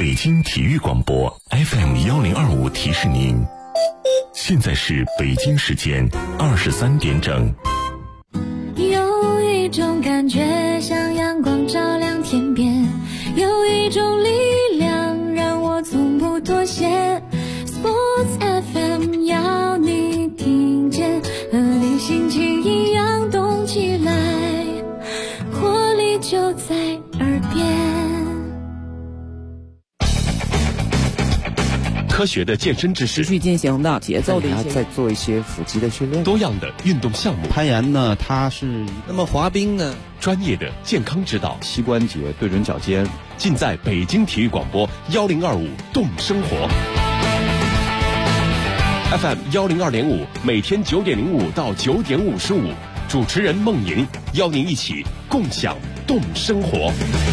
北京体育广播 FM1025提示您，现在是北京时间23点整。 有一种感觉像阳光照亮天边，有一种力量让我从不妥协。 Sports FM 要你听见，和你心情一样动起来，活力就在耳边。 科学的健身知识， 持续进行的节奏的一些， 再做一些腹肌的训练， 多样的运动项目， 攀岩呢，它是那么滑冰呢， 专业的健康指导， 膝关节对准脚尖， 尽在北京体育广播1025动生活 FM102.5，每天9点05到9点55，主持人孟莹邀您一起共享动生活。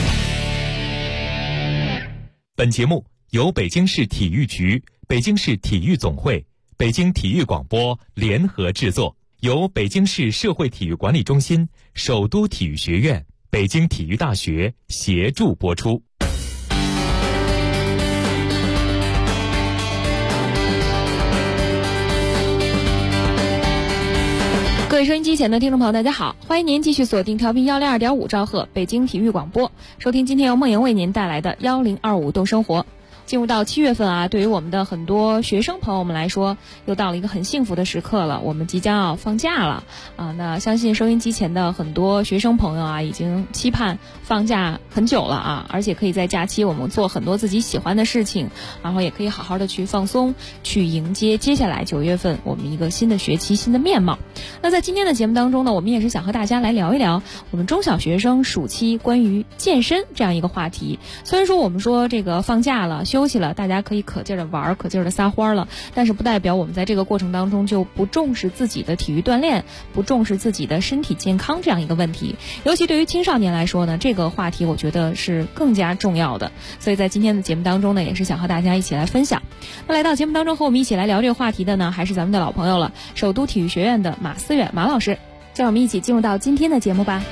本节目由北京市体育局、北京市体育总会、北京体育广播联合制作，由北京市社会体育管理中心、首都体育学院、北京体育大学协助播出。 各位收音机前的听众朋友，大家好，欢迎您继续锁定调频102.5兆赫北京体育广播，收听今天由梦莹为您带来的1025动生活。进入到7月份啊，对于我们的很多学生朋友们来说，又到了一个很幸福的时刻了。我们即将要放假了啊，那相信收音机前的很多学生朋友啊，已经期盼放假很久了啊，而且可以在假期我们做很多自己喜欢的事情，然后也可以好好的去放松，去迎接接下来9月份我们一个新的学期、新的面貌。那在今天的节目当中呢，我们也是想和大家来聊一聊我们中小学生暑期关于健身这样一个话题。虽然说我们说这个放假了、休息了，大家可以可劲儿的玩、可劲儿的撒欢了，但是不代表我们在这个过程当中就不重视自己的体育锻炼，不重视自己的身体健康这样一个问题。尤其对于青少年来说呢，这个话题我觉得是更加重要的。所以在今天的节目当中呢，也是想和大家一起来分享。那来到节目当中和我们一起来聊这个话题的呢，还是咱们的老朋友了，首都体育学院的马思远马老师。让我们一起进入到今天的节目吧。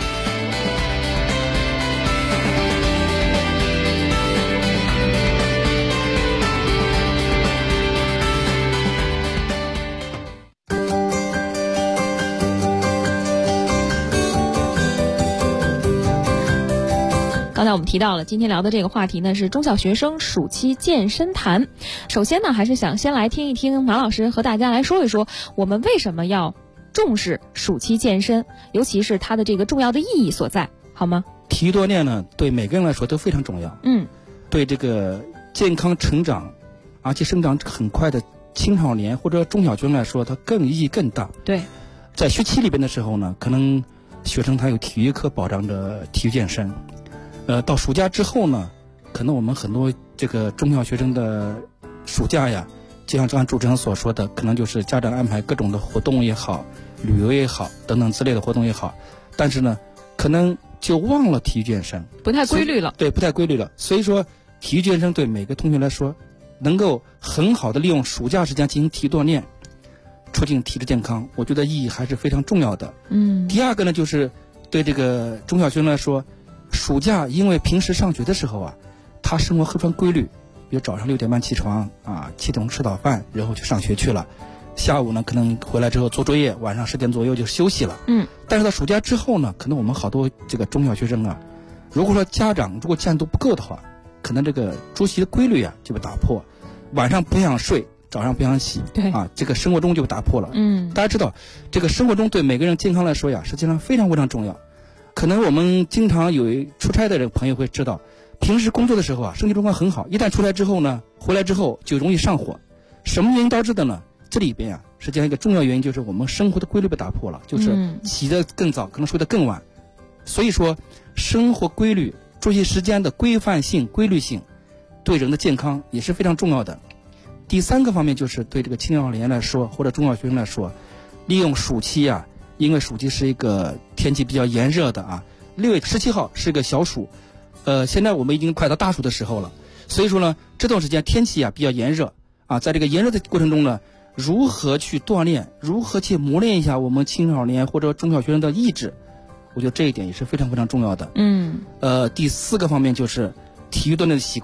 刚才我们提到了，今天聊的这个话题呢是中小学生暑期健身谈。首先呢，还是想先来听一听马老师和大家来说一说，我们为什么要重视暑期健身，尤其是它的这个重要的意义所在，好吗？ 体育锻炼呢，对每个人来说都非常重要。对这个健康成长，而且生长很快的青少年或者中小学生来说，它意义更大。 对， 在学期里边的时候呢，可能学生他有体育课保障着体育健身。到暑假之后呢，可能我们很多这个中小学生的暑假呀，就像刚才主持人所说的，可能就是家长安排各种的活动也好，旅游也好，等等之类的活动也好，但是呢，可能就忘了体育健身， 不太规律了。 对，不太规律了。所以说，体育健身对每个同学来说，能够很好的利用暑假时间进行体育锻炼，促进体质健康，我觉得意义还是非常重要的。第二个呢，就是对这个中小学生来说，暑假因为平时上学的时候啊，他生活非常规律，比如早上6点半起床啊，7点钟吃早饭，然后去上学去了。下午呢，可能回来之后做作业，晚上10点左右就休息了。但是到暑假之后呢，可能我们好多这个中小学生啊，如果说家长如果监督不够的话，可能这个作息的规律啊就被打破，晚上不想睡，早上不想起， 对啊，这个生活钟就被打破了。大家知道，这个生活钟对每个人健康来说呀，实际上非常非常重要。可能我们经常有出差的这个朋友会知道，平时工作的时候啊，身体状况很好，一旦出差之后呢，回来之后就容易上火。什么原因导致的呢？这里边啊，实际上一个重要原因就是我们生活的规律被打破了，就是起得更早，可能睡得更晚。所以说，生活规律、作息时间的规范性、规律性，对人的健康也是非常重要的。第三个方面就是对这个青少年来说，或者中小学生来说，利用暑期啊，因为暑期是一个天气比较炎热的啊，6月17号是个小暑，现在我们已经快到大暑的时候了，所以说呢，这段时间天气啊比较炎热啊，在这个炎热的过程中呢，如何去锻炼，如何去磨练一下我们青少年或者中小学生的意志，我觉得这一点也是非常非常重要的。第四个方面就是体育锻炼的习惯，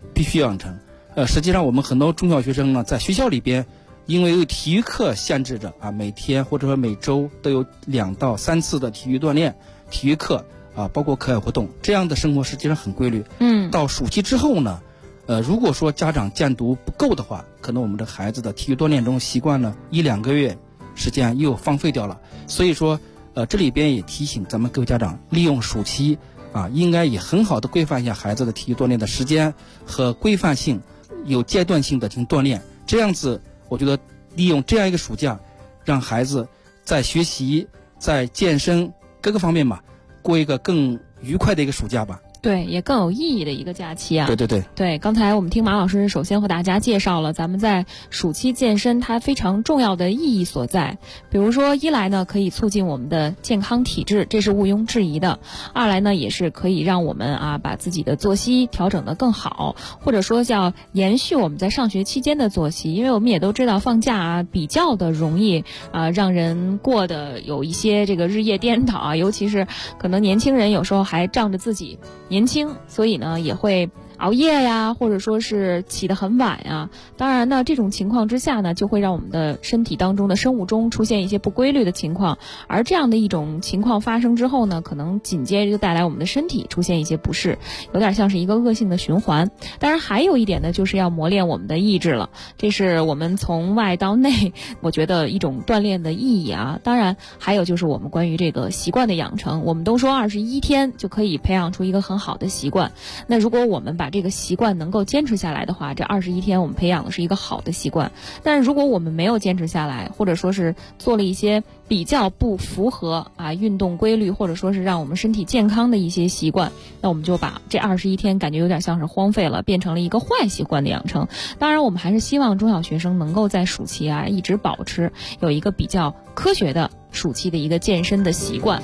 必须要养成。实际上我们很多中小学生呢，在学校里边，因为有体育课限制着啊，每天或者说每周都有2到3次的体育锻炼、体育课啊，包括课外活动，这样的生活实际上很规律。到暑期之后呢，如果说家长监督不够的话，可能我们的孩子的体育锻炼中习惯呢1-2个月时间又荒废掉了。所以说，这里边也提醒咱们各位家长，利用暑期啊，应该也很好的规范一下孩子的体育锻炼的时间和规范性、有阶段性的进行锻炼。这样子，我觉得利用这样一个暑假，让孩子在学习、在健身各个方面吧，过一个更愉快的一个暑假吧。 对，也更有意义的一个假期啊。 对， 刚才我们听马老师首先和大家介绍了咱们在暑期健身它非常重要的意义所在。比如说，一来呢可以促进我们的健康体质，这是毋庸置疑的；二来呢也是可以让我们把自己的作息调整得更好，或者说叫延续我们在上学期间的作息。因为我们也都知道放假比较的容易让人过得有一些这个日夜颠倒尤其是可能年轻人有时候还仗着自己年轻，所以呢也会熬夜呀，或者说是起得很晚呀。当然呢，这种情况之下呢，就会让我们的身体当中的生物钟出现一些不规律的情况，而这样的一种情况发生之后呢，可能紧接着就带来我们的身体出现一些不适，有点像是一个恶性的循环。当然还有一点呢，就是要磨练我们的意志了，这是我们从外到内我觉得一种锻炼的意义啊。当然还有就是我们关于这个习惯的养成，我们都说21天就可以培养出一个很好的习惯，那如果我们把这个习惯能够坚持下来的话，这21天我们培养的是一个好的习惯。但是如果我们没有坚持下来，或者说是做了一些比较不符合运动规律，或者说是让我们身体健康的一些习惯，那我们就把这21天感觉有点像是荒废了，变成了一个坏习惯的养成。当然我们还是希望中小学生能够在暑期一直保持有一个比较科学的暑期的一个健身的习惯。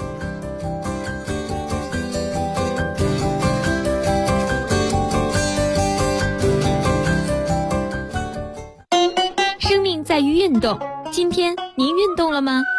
在于运动，今天您运动了吗？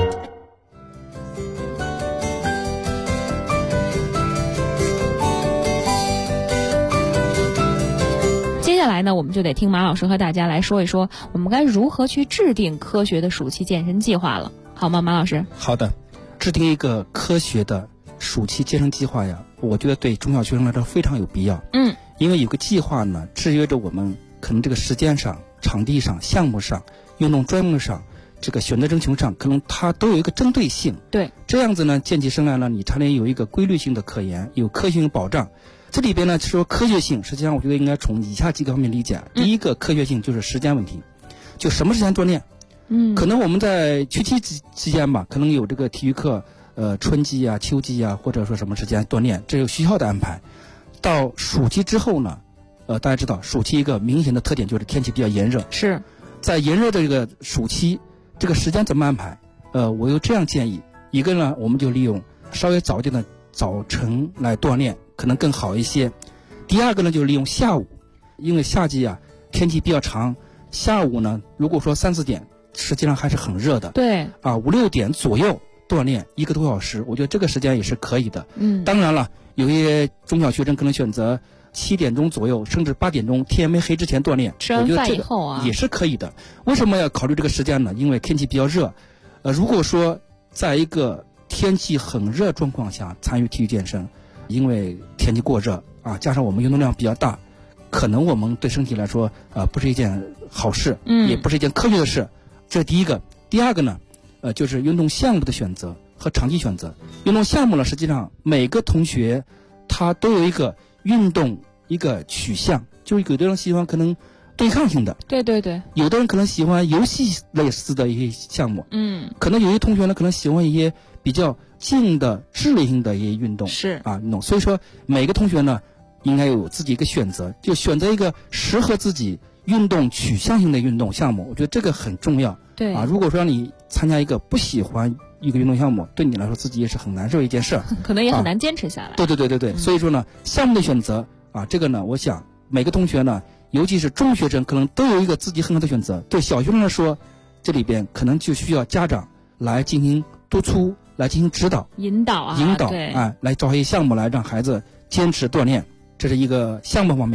接下来呢，我们就得听马老师和大家来说一说，我们该如何去制定科学的暑期健身计划了，好吗，马老师？ 好的，制定一个科学的暑期健身计划呀，我觉得对中小学生来说非常有必要。因为有个计划呢，制约着我们可能这个时间上、场地上、项目上、运动专业上、这个选择征求上，可能它都有一个针对性。 对， 这样子呢，健起身来呢，你才能有一个规律性的可言，有科学性保障。这里边呢，说科学性，实际上我觉得应该从以下几个方面理解。第一个科学性就是时间问题，就什么时间锻炼。可能我们在秋期之间吧，可能有这个体育课，春季啊、秋季啊，或者说什么时间锻炼，这有学校的安排。到暑期之后呢，大家知道暑期一个明显的特点就是天气比较炎热。 是在炎热的这个暑期，这个时间怎么安排？我有这样建议：一个呢，我们就利用稍微早一点的早晨来锻炼，可能更好一些。第二个呢，就是利用下午，因为夏季天气比较长，下午呢，如果说3-4点，实际上还是很热的。 对 5-6点左右锻炼1个多小时，我觉得这个时间也是可以的。当然了，有些中小学生可能选择7点钟左右，甚至8点钟天没黑之前锻炼， 吃完饭以后也是可以的。为什么要考虑这个时间呢？因为天气比较热，如果说在一个天气很热状况下参与体育健身，因为天气过热加上我们运动量比较大，可能我们对身体来说不是一件好事，也不是一件科学的事。这是第一个。第二个呢，就是运动项目的选择和场地选择。运动项目呢，实际上每个同学他都有一个运动一个取向，就是有的人喜欢可能对抗性的， 对对对， 有的人可能喜欢游戏类似的一些项目，可能有些同学呢可能喜欢一些比较静的智力性的一些运动， 是运动。所以说每个同学呢应该有自己一个选择，就选择一个适合自己运动取向性的运动项目，我觉得这个很重要。 对如果说让你参加一个不喜欢一个运动项目，对你来说自己也是很难受一件事儿， 可能也很难坚持下来。 对，所以说呢，项目的选择这个呢，我想每个同学呢，尤其是中学生，可能都有一个自己很好的选择。对小学生来说，这里边可能就需要家长来进行督促，来进行指导、 引导来找一些项目来让孩子坚持锻炼，这是一个项目方面。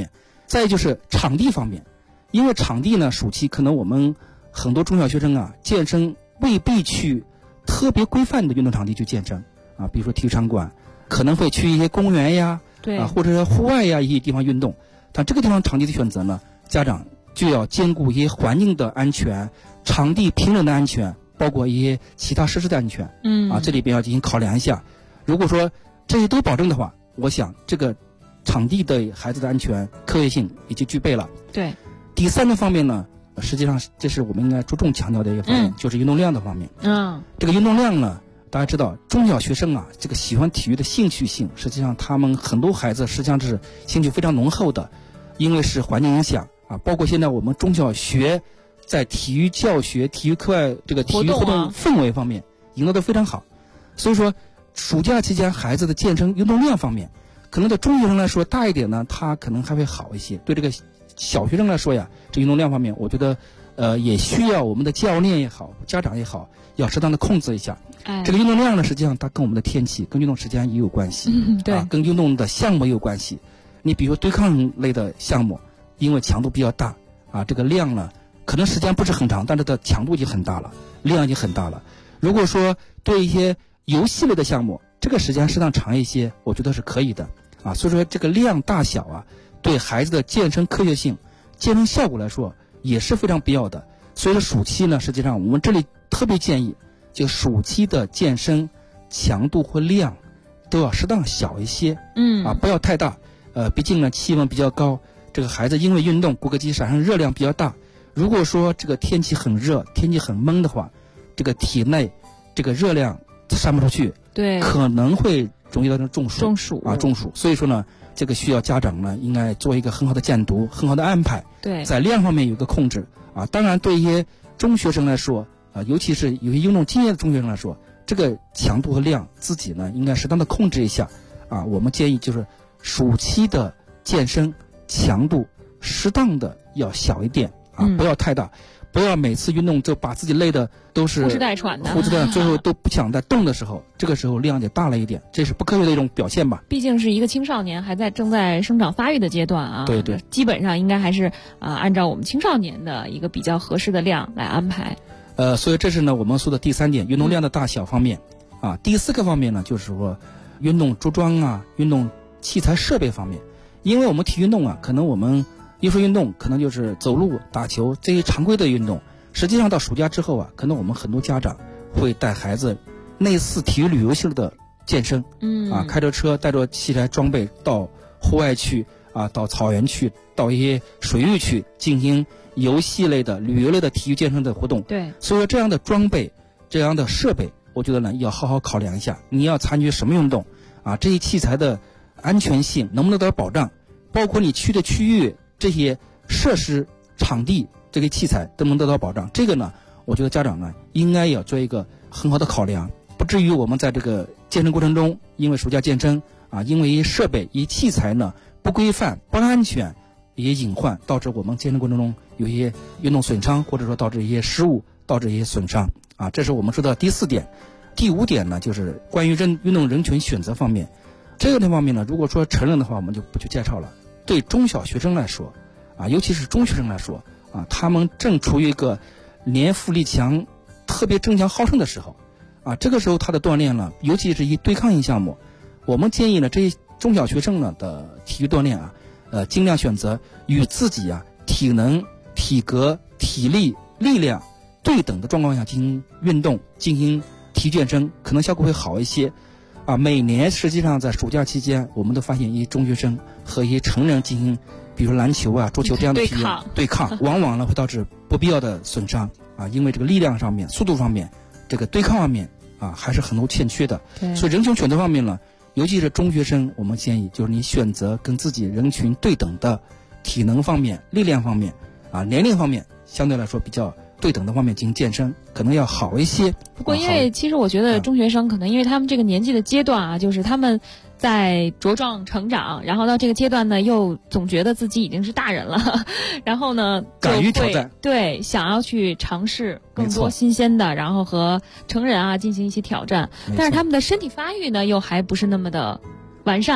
再就是场地方面，因为场地呢，暑期可能我们很多中小学生啊，健身未必去特别规范的运动场地去健身啊，比如说体育场馆，可能会去一些公园呀， 对啊，或者是户外呀一些地方运动。但这个地方场地的选择呢，家长就要兼顾一些环境的安全、场地平整的安全，包括一些其他设施的安全。这里边要进行考量一下。如果说这些都保证的话，我想这个场地对孩子的安全、科学性已经具备了。 对。 第三个方面呢，实际上这是我们应该着重强调的一个方面，就是运动量的方面。这个运动量呢，大家知道中小学生啊，这个喜欢体育的兴趣性，实际上他们很多孩子实际上是兴趣非常浓厚的，因为是环境影响啊，包括现在我们中小学在体育教学、体育课外这个体育活动氛围方面营造得非常好。所以说暑假期间孩子的健身运动量方面，可能对中学生来说大一点呢，他可能还会好一些。对这个小学生来说呀，这运动量方面，我觉得也需要我们的教练也好，家长也好，要适当的控制一下。这个运动量呢，实际上它跟我们的天气、跟运动时间也有关系。对，跟运动的项目也有关系。你比如说对抗类的项目，因为强度比较大啊，这个量呢，可能时间不是很长，但是它强度已经很大了，量已经很大了。如果说对一些游戏类的项目，这个时间适当长一些，我觉得是可以的啊。所以说这个量大小啊，对孩子的健身科学性、健身效果来说也是非常必要的。所以说暑期呢，实际上我们这里特别建议，就暑期的健身强度和量都要适当小一些，不要太大。毕竟呢气温比较高，这个孩子因为运动骨骼肌产生热量比较大。如果说这个天气很热、天气很闷的话，这个体内这个热量散不出去，对，可能会容易造成中暑。所以说呢，这个需要家长呢应该做一个很好的监督、很好的安排。对，在量方面有一个控制啊。当然，对一些中学生来说啊，尤其是有些运动经验的中学生来说，这个强度和量自己呢应该适当的控制一下啊。我们建议就是暑期的健身强度适当的要小一点啊，不要太大。不要每次运动就把自己累的都是呼哧带喘的，最后都不想再动的时候，这个时候量就大了一点，这是不科学的一种表现吧。 毕竟是一个青少年，还在正在生长发育的阶段啊。对，基本上应该还是按照我们青少年的一个比较合适的量来安排。 所以这是呢我们说的第三点，运动量的大小方面啊。第四个方面呢，就是说运动着装啊、运动器材设备方面，因为我们体育运动啊，可能我们艺术运动可能就是走路、打球这些常规的运动，实际上到暑假之后啊，可能我们很多家长会带孩子类似体育旅游式的健身，开着车带着器材装备到户外去啊，到草原去，到一些水域去进行游戏类的、旅游类的体育健身的活动。对，所以说这样的装备、这样的设备，我觉得呢要好好考量一下，你要参与什么运动啊？这些器材的安全性能不能得到保障？包括你去的区域。这些设施、场地、这个器材都能得到保障，这个呢，我觉得家长呢应该要做一个很好的考量，不至于我们在这个健身过程中，因为暑假健身啊，因为一些设备、一些器材呢不规范、不安全，一些隐患，导致我们健身过程中有一些运动损伤，或者说导致一些失误，导致一些损伤啊。这是我们说的第4点。第5点呢，就是关于运动人群选择方面，这个方面呢，如果说成人的话，我们就不去介绍了。对中小学生来说，啊，尤其是中学生来说，啊，他们正处于一个年富力强、特别争强好胜的时候，啊，这个时候他的锻炼呢，尤其是一对抗性项目，我们建议呢，这些中小学生呢的体育锻炼啊，尽量选择与自己啊体能、体格、体力、力量对等的状况下进行运动、进行体育健身，可能效果会好一些。啊，每年实际上在暑假期间，我们都发现一些中学生和一些成人进行，比如篮球啊、桌球这样的体育对抗，往往呢会导致不必要的损伤啊，因为这个力量上面、速度方面、这个对抗方面啊，还是很多欠缺的。所以人群选择方面呢，尤其是中学生，我们建议就是你选择跟自己人群对等的体能方面、力量方面啊、年龄方面相对来说比较对等的方面进行健身，可能要好一些。 不过因为其实我觉得中学生可能因为他们这个年纪的阶段啊，就是他们在茁壮成长，然后到这个阶段呢又总觉得自己已经是大人了，然后呢敢于挑战， 对，想要去尝试更多新鲜的，然后和成人啊进行一些挑战，但是他们的身体发育呢又还不是那么的完善。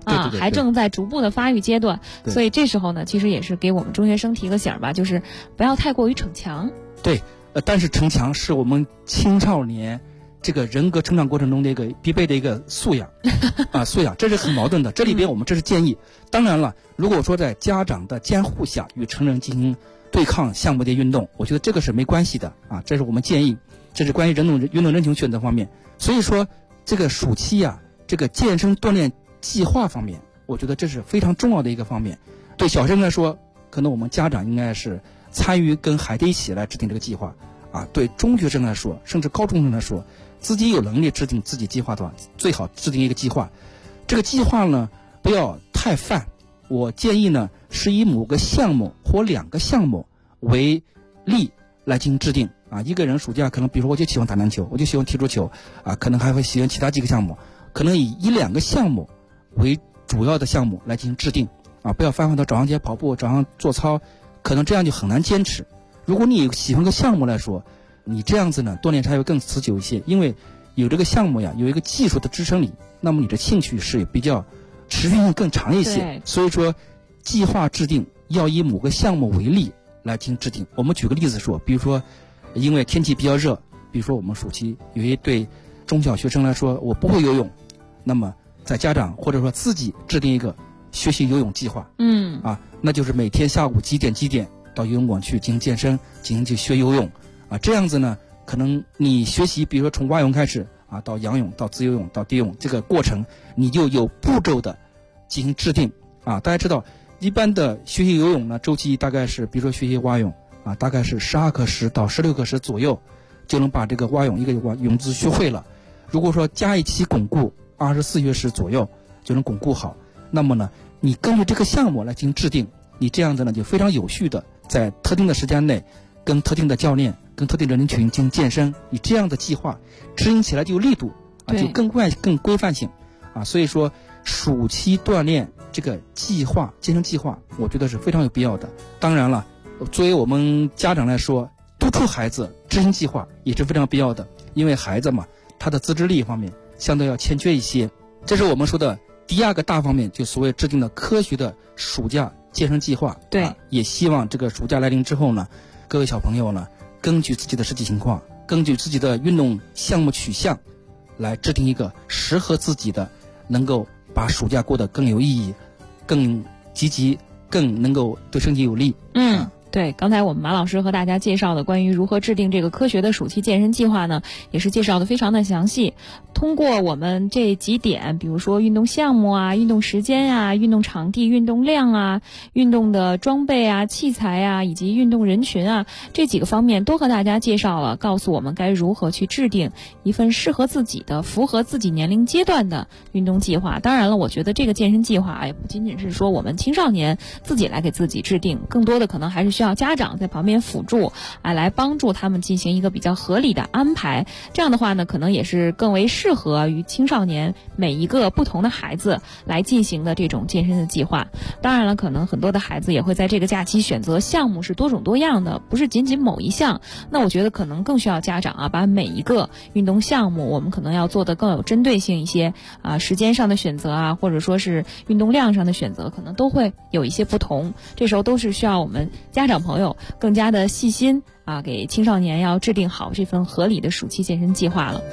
还正在逐步的发育阶段，所以这时候呢，其实也是给我们中学生提个醒吧，就是不要太过于逞强。 对，但是逞强是我们青少年这个人格成长过程中的一个必备的一个素养素养，这是很矛盾的。这里边我们这是建议，当然了，如果说在家长的监护下与成人进行对抗项目的运动，我觉得这个是没关系的这是我们建议，这是关于运动人群选择方面。所以说这个暑期这个健身锻炼计划方面，我觉得这是非常重要的一个方面。对小学生来说，可能我们家长应该是参与跟孩子一起来制定这个计划对中学生来说，甚至高中生来说，自己有能力制定自己计划的话，最好制定一个计划。这个计划呢，不要太泛，我建议呢是以某个项目或2个项目为例来进行制定一个人暑假可能比如说我就喜欢打篮球，我就喜欢踢足球可能还会喜欢其他几个项目，可能以1-2个项目为主要的项目来进行制定不要泛泛到早上起来跑步，早上做操，可能这样就很难坚持。如果你喜欢个项目来说，你这样子呢锻炼才会更持久一些，因为有这个项目有一个技术的支撑你，那么你的兴趣是比较持续性更长一些。所以说计划制定要以某个项目为例来进行制定。我们举个例子说，比如说因为天气比较热，比如说我们暑期有一对中小学生来说，我不会游泳，那么在家长或者说自己制定一个学习游泳计划那就是每天下午几点到游泳馆去进行健身，进行去学游泳这样子呢，可能你学习比如说从蛙泳开始到仰泳到自由泳到蝶泳，这个过程你就有步骤的进行制定大家知道一般的学习游泳呢周期大概是，比如说学习蛙泳大概是12个时到16个时左右就能把这个蛙泳一个泳姿学会了。如果说加一期巩固24学时左右就能巩固好，那么呢你根据这个项目来进行制定，你这样子呢就非常有序的在特定的时间内跟特定的教练跟特定的人群进行健身，你这样的计划执行起来就有力度就更快更规范性所以说暑期锻炼这个计划健身计划我觉得是非常有必要的。当然了，作为我们家长来说，督促孩子执行计划也是非常必要的，因为孩子嘛他的自制力方面相对要欠缺一些。这是我们说的第2个大方面，就所谓制定的科学的暑假健身计划。也希望这个暑假来临之后呢，各位小朋友呢根据自己的实际情况，根据自己的运动项目取向来制定一个适合自己的，能够把暑假过得更有意义，更积极，更能够对身体有利。 对，刚才我们马老师和大家介绍的关于如何制定这个科学的暑期健身计划呢，也是介绍的非常的详细。通过我们这几点，比如说运动项目运动时间运动场地、运动量运动的装备器材以及运动人群这几个方面都和大家介绍了，告诉我们该如何去制定一份适合自己的、符合自己年龄阶段的运动计划。当然了，我觉得这个健身计划也不仅仅是说我们青少年自己来给自己制定，更多的可能还是需要家长在旁边辅助来帮助他们进行一个比较合理的安排。这样的话呢，可能也是更为适合于青少年每一个不同的孩子来进行的这种健身的计划。当然了，可能很多的孩子也会在这个假期选择项目是多种多样的，不是仅仅某一项。那我觉得可能更需要家长把每一个运动项目我们可能要做得更有针对性一些时间上的选择或者说是运动量上的选择可能都会有一些不同。这时候都是需要我们家长朋友更加的细心给青少年要制定好这份合理的暑期健身计划了。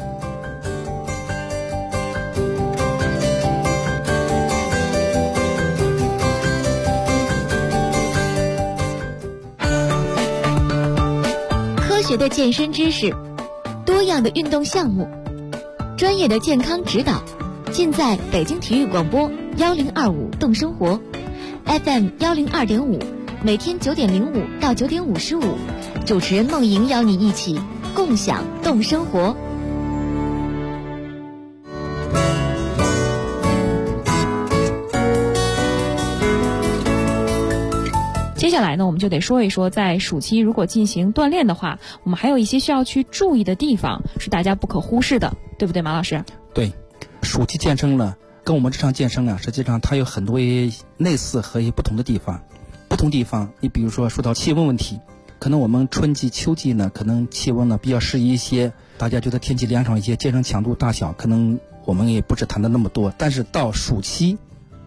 科学的健身知识，多样的运动项目，专业的健康指导，尽在北京体育广播1025动生活 FM 102.5，每天9点05到9点55，主持人梦莹邀你一起共享动生活。 接下来呢，我们就得说一说，在暑期如果进行锻炼的话，我们还有一些需要去注意的地方，是大家不可忽视的，对不对，马老师？ 对，暑期健身呢，跟我们日常健身实际上它有很多类似和不同的地方。不同地方，你比如说说到气温问题，可能我们春季、秋季呢，可能气温呢比较适宜一些，大家觉得天气凉爽一些，健身强度大小，可能我们也不是谈的那么多。但是到暑期，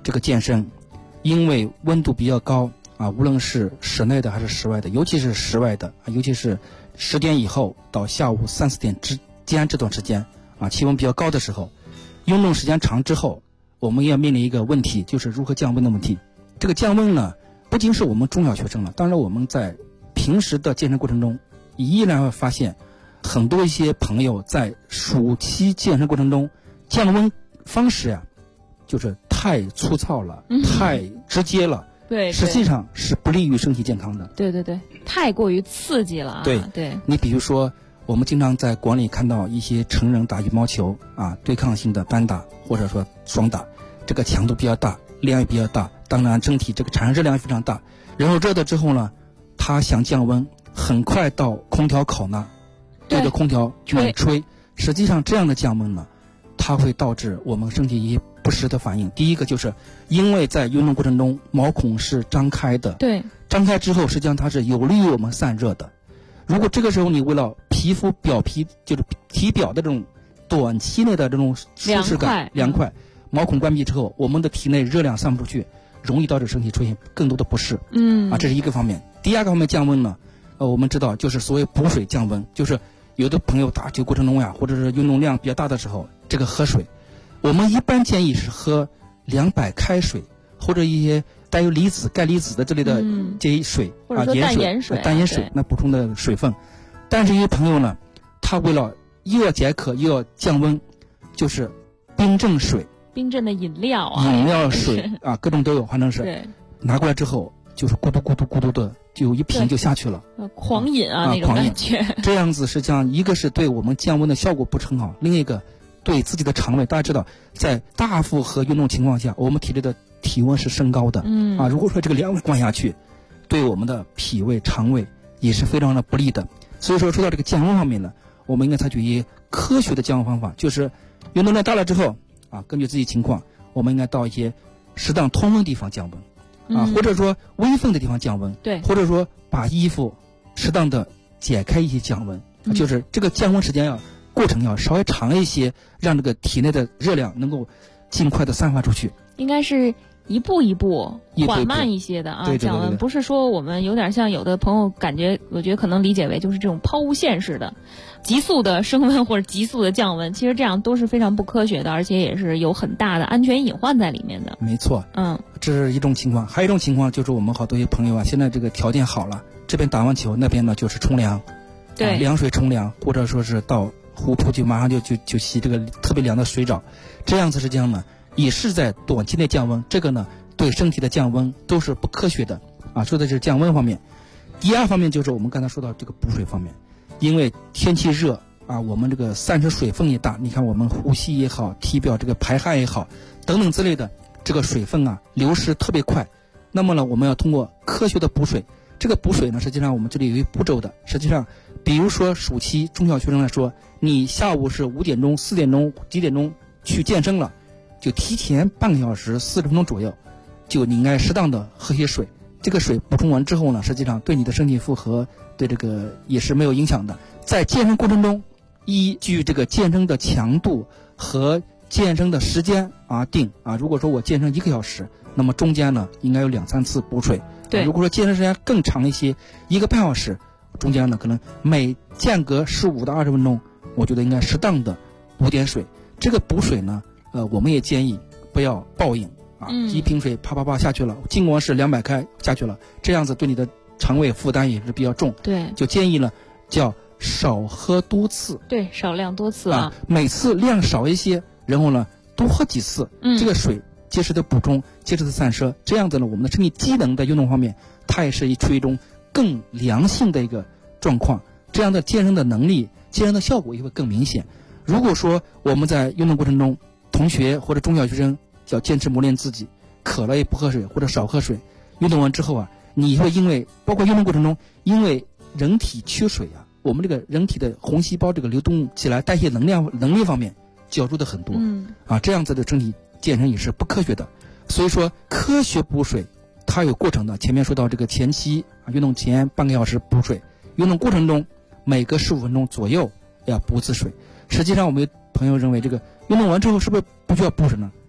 这个健身，因为温度比较高啊，无论是室内的还是室外的，尤其是室外的，尤其是10点以后到下午3、4点之间这段时间啊，气温比较高的时候，运动时间长之后，我们要面临一个问题，就是如何降温的问题。这个降温呢，不仅是我们中小学生了，当然我们在平时的健身过程中，依然会发现很多一些朋友在暑期健身过程中降温方式呀，就是太粗糙了，太直接了。 对， 实际上是不利于身体健康的。 对对对，太过于刺激了啊。对， 你比如说，我们经常在馆里看到一些成人打羽毛球啊，对抗性的单打或者说双打，这个强度比较大，量也比较大，当然整体这个产生热量也非常大。然后热的之后呢，他想降温，很快到空调口那对着空调猛吹。实际上这样的降温呢，它会导致我们身体一些不适的反应。第一个就是因为在运动过程中毛孔是张开的， 对， 张开之后实际上它是有利于我们散热的。如果这个时候你为了皮肤表皮就是体表的这种短期内的这种舒适感凉快，毛孔关闭之后，我们的体内热量散不出去，容易导致身体出现更多的不适。这是一个方面。第二个方面降温呢，我们知道就是所谓补水降温，就是有的朋友打球过程中呀，或者是运动量比较大的时候，这个喝水，我们一般建议是喝凉白开水或者一些带有离子、钙离子的这类的这些水或者说淡盐水， 那补充的水分。但是有些朋友呢，他为了又要解渴又要降温，就是冰镇水、 冰镇的饮料啊、 饮料水啊，各种都有，反正是拿过来之后就是咕嘟咕嘟咕嘟的，就一瓶就下去了， 狂饮啊那种感觉。 这样子实际上一个是对我们降温的效果不是很好，另一个对自己的肠胃，大家知道，在大负荷运动情况下，我们体内的体温是升高的，如果说这个凉灌下去，对我们的脾胃、肠胃也是非常的不利的。所以说到这个降温方面呢，我们应该采取一些科学的降温方法，就是运动量大了之后啊，根据自己情况，我们应该到一些适当通风地方降温，或者说微风的地方降温， 对， 或者说把衣服适当的解开一些降温，就是这个降温时间过程要稍微长一些，让这个体内的热量能够尽快的散发出去。 应该是一步一步缓慢一些的啊，降温不是说我们有点像有的朋友感觉，我觉得可能理解为就是这种抛物线式的急速的升温或者急速的降温，其实这样都是非常不科学的，而且也是有很大的安全隐患在里面的。 没错，这是一种情况。还有一种情况就是我们好多些朋友啊，现在这个条件好了，这边打完球，那边呢就是冲凉， 对， 凉水冲凉，或者说是到湖泊就马上就洗这个特别凉的水澡，这样子实际上呢也是在短期内降温，这个呢对身体的降温都是不科学的啊。说的是降温方面。第二方面就是我们刚才说到这个补水方面，因为天气热啊，我们这个散失水分也大，你看我们呼吸也好，体表这个排汗也好等等之类的，这个水分啊流失特别快。那么呢我们要通过科学的补水，这个补水呢实际上我们这里有一步骤的。实际上比如说暑期中小学生来说，你下午是5点钟、4点钟、几点钟去健身了，就提前半个小时40分钟左右，就你应该适当的喝些水。这个水补充完之后呢，实际上对你的身体负荷对这个也是没有影响的。在健身过程中，依据这个健身的强度和健身的时间定啊。如果说我健身1个小时，那么中间呢应该有2、3次补水。 对， 如果说健身时间更长一些，1个半小时，中间呢可能每间隔15到20分钟，我觉得应该适当的补点水。这个补水呢我们也建议不要暴饮一瓶水啪啪啪下去了，尽管是200开下去了，这样子对你的肠胃负担也是比较重。 对， 就建议呢叫少喝多次。 对，少量多次每次量少一些，然后呢多喝几次，这个水及时的补充，及时的散失，这样子呢我们的身体机能在运动方面它也是处于一种更良性的一个状况，这样的健身的能力、健身的效果也会更明显。如果说我们在运动过程中，同学或者中小学生要坚持磨练自己，渴了也不喝水或者少喝水，运动完之后你会因为包括运动过程中，因为人体缺水我们这个人体的红细胞这个流动起来代谢能力方面较弱的很多这样子的身体健身也是不科学的。所以说科学补水它有过程的。前面说到这个前期运动前半个小时补水，运动过程中每隔15分钟左右要补次水。实际上我们有朋友认为这个运动完之后是不是不需要补水呢？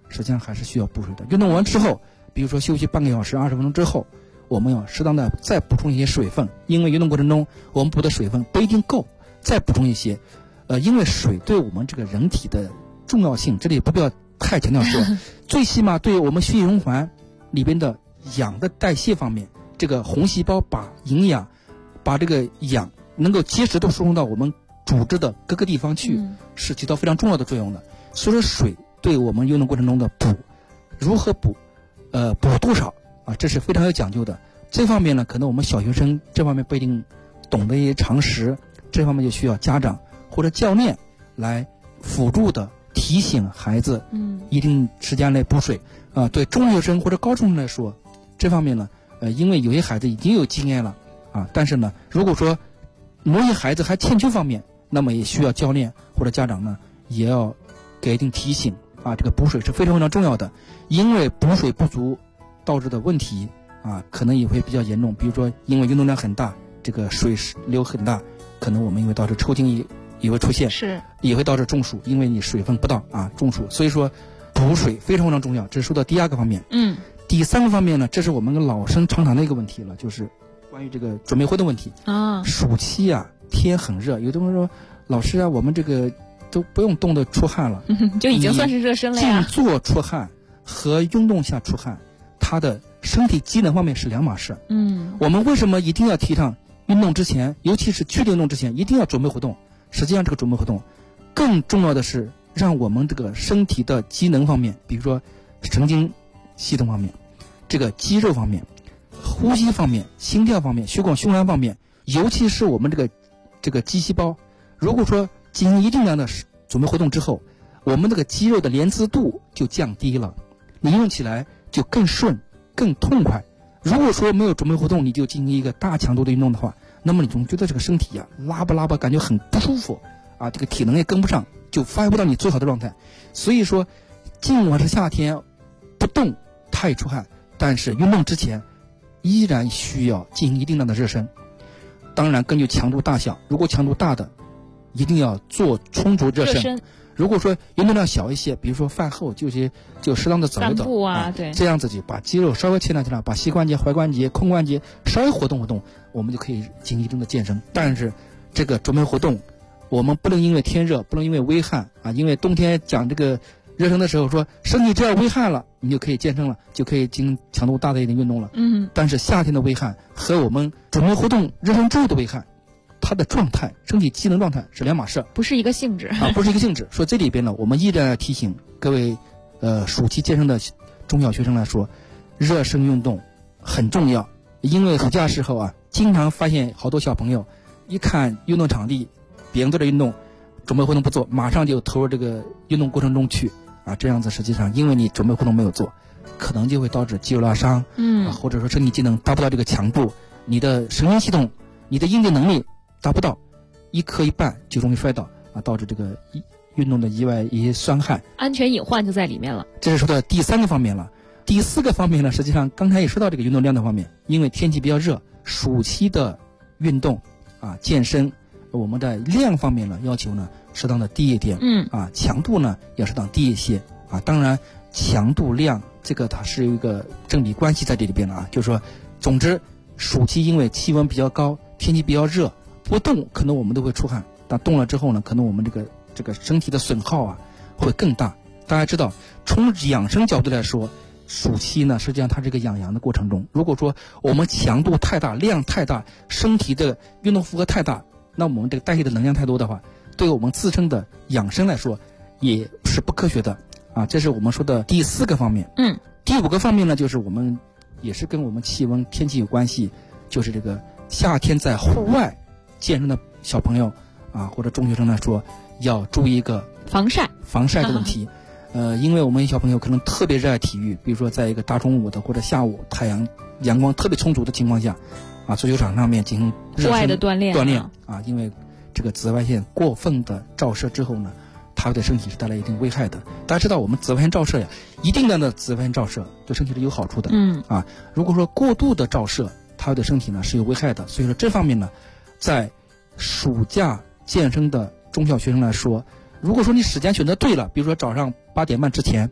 实际上还是需要补水的。运动完之后，比如说休息半个小时、20分钟之后，我们要适当的再补充一些水分，因为运动过程中我们补的水分不一定够，再补充一些。因为水对我们这个人体的重要性，这里不要太强调说，最起码对我们血液循环里边的氧的代谢方面，这个红细胞把营养、把这个氧能够及时的输送到我们组织的各个地方去，是起到非常重要的作用的。所以说，水对我们运动过程中的补，如何补，补多少啊，这是非常有讲究的。这方面呢，可能我们小学生这方面不一定懂得一些常识，这方面就需要家长或者教练来辅助的提醒孩子，一定时间内补水啊。对中学生或者高中生来说，这方面呢，因为有些孩子已经有经验了啊，但是呢，如果说某些孩子还欠缺方面，那么也需要教练或者家长呢，也要给一定提醒啊。这个补水是非常非常重要的，因为补水不足导致的问题啊，可能也会比较严重。比如说，因为运动量很大，这个水流很大，可能我们也会导致抽筋也会出现， 是也会导致中暑，因为你水分不到啊，中暑。所以说，补水非常非常重要，这是说到第二个方面。第三个方面呢，这是我们老生常谈的一个问题了，就是关于这个准备活动问题啊。暑期啊，天很热，有的人说，老师啊，我们这个都不用冻得出汗了， 就已经算是热身了呀。 静坐出汗和运动下出汗，它的身体机能方面是两码事。我们为什么一定要提倡运动之前，尤其是剧烈运动之前，一定要准备活动？实际上，这个准备活动更重要的是让我们这个身体的机能方面，比如说神经系统方面、这个肌肉方面、呼吸方面、心跳方面、血管循环方面，尤其是我们这个肌细胞，如果说进行一定量的准备活动之后，我们这个肌肉的连刺度就降低了，你用起来就更顺、更痛快。如果说没有准备活动，你就进行一个大强度的运动的话，那么你总觉得这个身体拉吧感觉很不舒服啊，这个体能也跟不上，就发挥不到你最好的状态。所以说，尽管是夏天不动太出汗，但是运动之前依然需要进行一定量的热身。当然根据强度大小，如果强度大的一定要做充足热身。如果说运动量小一些，比如说饭后就适当的走一走， 散步啊，对， 这样子就把肌肉稍微牵拉起来，把膝关节、踝关节、髋关节稍微活动活动，我们就可以进行一定的健身。但是这个准备活动，我们不能因为天热，不能因为微汗啊，因为冬天讲这个热身的时候说，身体只要微汗了，你就可以健身了，就可以进行强度大的一点运动了。但是夏天的微汗和我们准备活动热身之后的微汗，它的状态、身体机能状态是两码事， 不是一个性质啊，不是一个性质。说这里边呢，我们依然要提醒各位，暑期健身的中小学生来说，热身运动很重要。因为暑假时候啊，经常发现好多小朋友一看运动场地，别人都在运动，准备活动不做，马上就投入这个运动过程中去啊，这样子实际上因为你准备活动没有做，可能就会导致肌肉拉伤，或者说身体机能达不到这个强度，你的神经系统、你的应对能力达不到，一磕一绊就容易摔倒啊，导致这个运动的意外一些伤害， 安全隐患就在里面了。 这是说的第三个方面了。第四个方面呢，实际上刚才也说到这个运动量的方面，因为天气比较热，暑期的运动啊健身，我们在量方面呢要求呢适当的低一点，强度呢要适当低一些啊。当然强度量这个它是有一个正比关系在这里边了啊，就是说，总之暑期因为气温比较高，天气比较热，不动可能我们都会出汗，但动了之后呢，可能我们这个身体的损耗啊会更大。大家知道，从养生角度来说，暑期呢实际上它这个养阳的过程中，如果说我们强度太大、量太大，身体的运动负荷太大，那我们这个代谢的能量太多的话，对我们自身的养生来说也是不科学的啊。这是我们说的第四个方面。第五个方面呢，就是我们也是跟我们气温天气有关系，就是这个夏天在户外健身的小朋友啊，或者中学生来说，要注意一个防晒的问题。因为我们小朋友可能特别热爱体育，比如说在一个大中午的或者下午阳光特别充足的情况下啊，足球场上面进行户外的锻炼啊，因为这个紫外线过分的照射之后呢，它对身体是带来一定危害的。大家知道我们紫外线照射呀，一定量的紫外线照射对身体是有好处的，如果说过度的照射，它对身体呢是有危害的。所以说这方面呢，在暑假健身的中小学生来说，如果说你时间选择对了，比如说早上8点半之前，